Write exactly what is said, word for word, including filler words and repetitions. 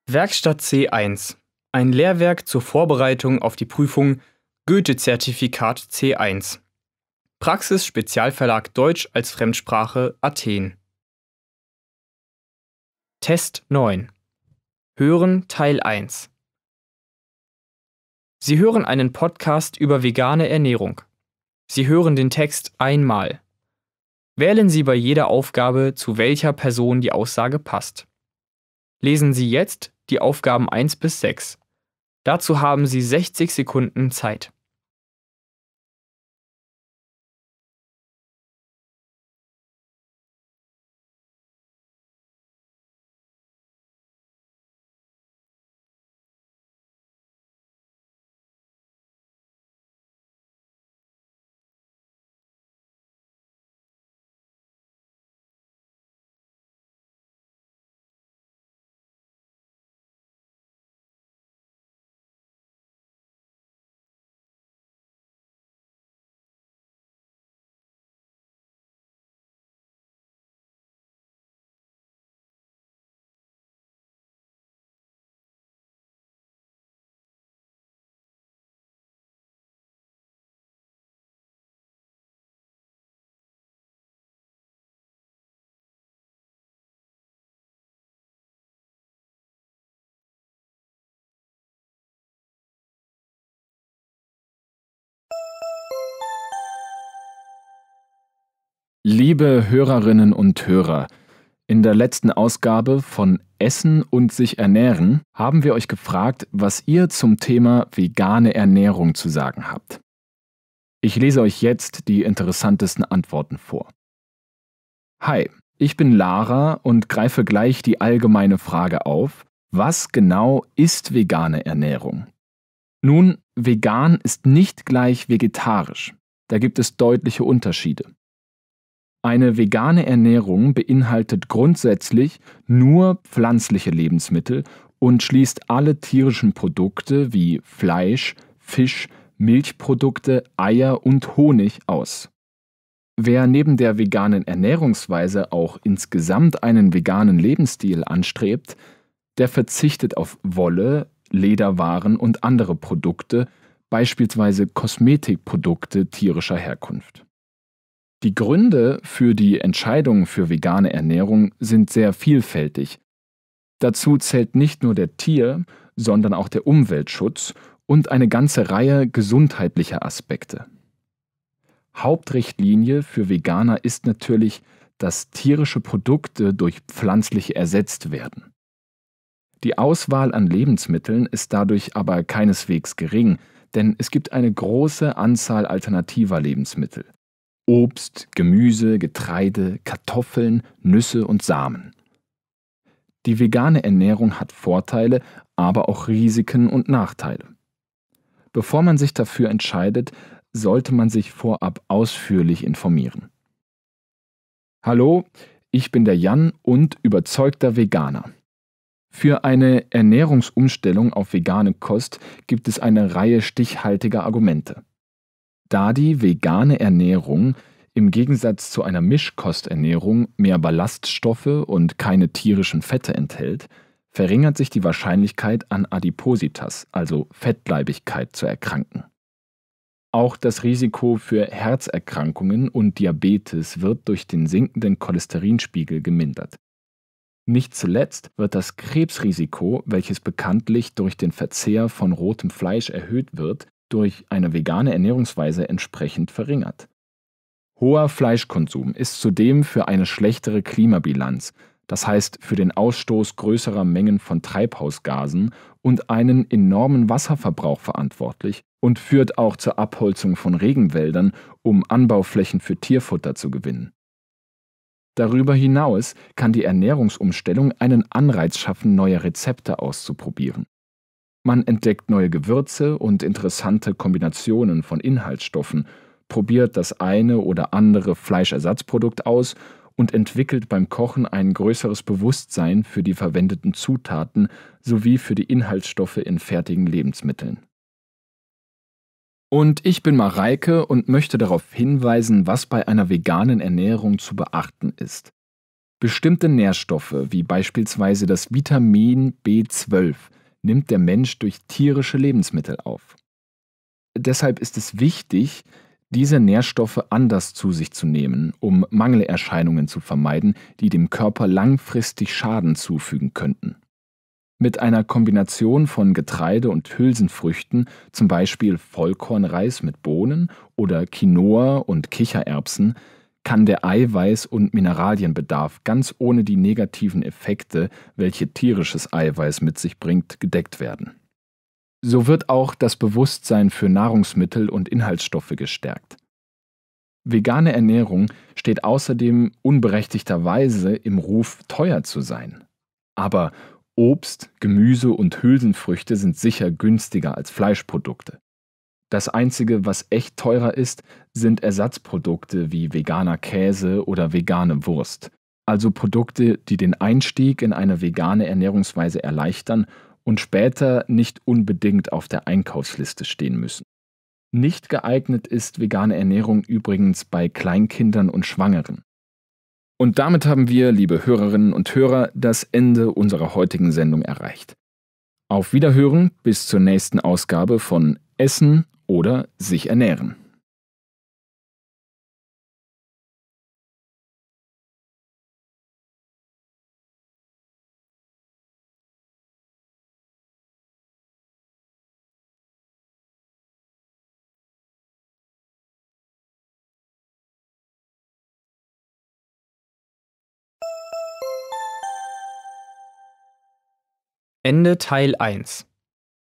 Werkstatt C eins. Ein Lehrwerk zur Vorbereitung auf die Prüfung Goethe-Zertifikat C eins. Praxis Spezialverlag Deutsch als Fremdsprache Athen. Test neun. Hören Teil eins. Sie hören einen Podcast über vegane Ernährung. Sie hören den Text einmal. Wählen Sie bei jeder Aufgabe, zu welcher Person die Aussage passt. Lesen Sie jetzt die Aufgaben eins bis sechs. Dazu haben Sie sechzig Sekunden Zeit. Liebe Hörerinnen und Hörer, in der letzten Ausgabe von Essen und sich ernähren haben wir euch gefragt, was ihr zum Thema vegane Ernährung zu sagen habt. Ich lese euch jetzt die interessantesten Antworten vor. Hi, ich bin Lara und greife gleich die allgemeine Frage auf: Was genau ist vegane Ernährung? Nun, vegan ist nicht gleich vegetarisch. Da gibt es deutliche Unterschiede. Eine vegane Ernährung beinhaltet grundsätzlich nur pflanzliche Lebensmittel und schließt alle tierischen Produkte wie Fleisch, Fisch, Milchprodukte, Eier und Honig aus. Wer neben der veganen Ernährungsweise auch insgesamt einen veganen Lebensstil anstrebt, der verzichtet auf Wolle, Lederwaren und andere Produkte, beispielsweise Kosmetikprodukte tierischer Herkunft. Die Gründe für die Entscheidung für vegane Ernährung sind sehr vielfältig. Dazu zählt nicht nur der Tier-, sondern auch der Umweltschutz und eine ganze Reihe gesundheitlicher Aspekte. Hauptrichtlinie für Veganer ist natürlich, dass tierische Produkte durch pflanzliche ersetzt werden. Die Auswahl an Lebensmitteln ist dadurch aber keineswegs gering, denn es gibt eine große Anzahl alternativer Lebensmittel. Obst, Gemüse, Getreide, Kartoffeln, Nüsse und Samen. Die vegane Ernährung hat Vorteile, aber auch Risiken und Nachteile. Bevor man sich dafür entscheidet, sollte man sich vorab ausführlich informieren. Hallo, ich bin der Jan und überzeugter Veganer. Für eine Ernährungsumstellung auf vegane Kost gibt es eine Reihe stichhaltiger Argumente. Da die vegane Ernährung im Gegensatz zu einer Mischkosternährung mehr Ballaststoffe und keine tierischen Fette enthält, verringert sich die Wahrscheinlichkeit, an Adipositas, also Fettleibigkeit, zu erkranken. Auch das Risiko für Herzerkrankungen und Diabetes wird durch den sinkenden Cholesterinspiegel gemindert. Nicht zuletzt wird das Krebsrisiko, welches bekanntlich durch den Verzehr von rotem Fleisch erhöht wird, durch eine vegane Ernährungsweise entsprechend verringert. Hoher Fleischkonsum ist zudem für eine schlechtere Klimabilanz, das heißt für den Ausstoß größerer Mengen von Treibhausgasen und einen enormen Wasserverbrauch verantwortlich und führt auch zur Abholzung von Regenwäldern, um Anbauflächen für Tierfutter zu gewinnen. Darüber hinaus kann die Ernährungsumstellung einen Anreiz schaffen, neue Rezepte auszuprobieren. Man entdeckt neue Gewürze und interessante Kombinationen von Inhaltsstoffen, probiert das eine oder andere Fleischersatzprodukt aus und entwickelt beim Kochen ein größeres Bewusstsein für die verwendeten Zutaten sowie für die Inhaltsstoffe in fertigen Lebensmitteln. Und ich bin Mareike und möchte darauf hinweisen, was bei einer veganen Ernährung zu beachten ist. Bestimmte Nährstoffe, wie beispielsweise das Vitamin B zwölf, nimmt der Mensch durch tierische Lebensmittel auf. Deshalb ist es wichtig, diese Nährstoffe anders zu sich zu nehmen, um Mangelerscheinungen zu vermeiden, die dem Körper langfristig Schaden zufügen könnten. Mit einer Kombination von Getreide- und Hülsenfrüchten, zum Beispiel Vollkornreis mit Bohnen oder Quinoa und Kichererbsen, kann der Eiweiß- und Mineralienbedarf ganz ohne die negativen Effekte, welche tierisches Eiweiß mit sich bringt, gedeckt werden. So wird auch das Bewusstsein für Nahrungsmittel und Inhaltsstoffe gestärkt. Vegane Ernährung steht außerdem unberechtigterweise im Ruf, teuer zu sein. Aber Obst, Gemüse und Hülsenfrüchte sind sicher günstiger als Fleischprodukte. Das Einzige, was echt teurer ist, sind Ersatzprodukte wie veganer Käse oder vegane Wurst. Also Produkte, die den Einstieg in eine vegane Ernährungsweise erleichtern und später nicht unbedingt auf der Einkaufsliste stehen müssen. Nicht geeignet ist vegane Ernährung übrigens bei Kleinkindern und Schwangeren. Und damit haben wir, liebe Hörerinnen und Hörer, das Ende unserer heutigen Sendung erreicht. Auf Wiederhören bis zur nächsten Ausgabe von Essen oder sich ernähren. Ende Teil eins.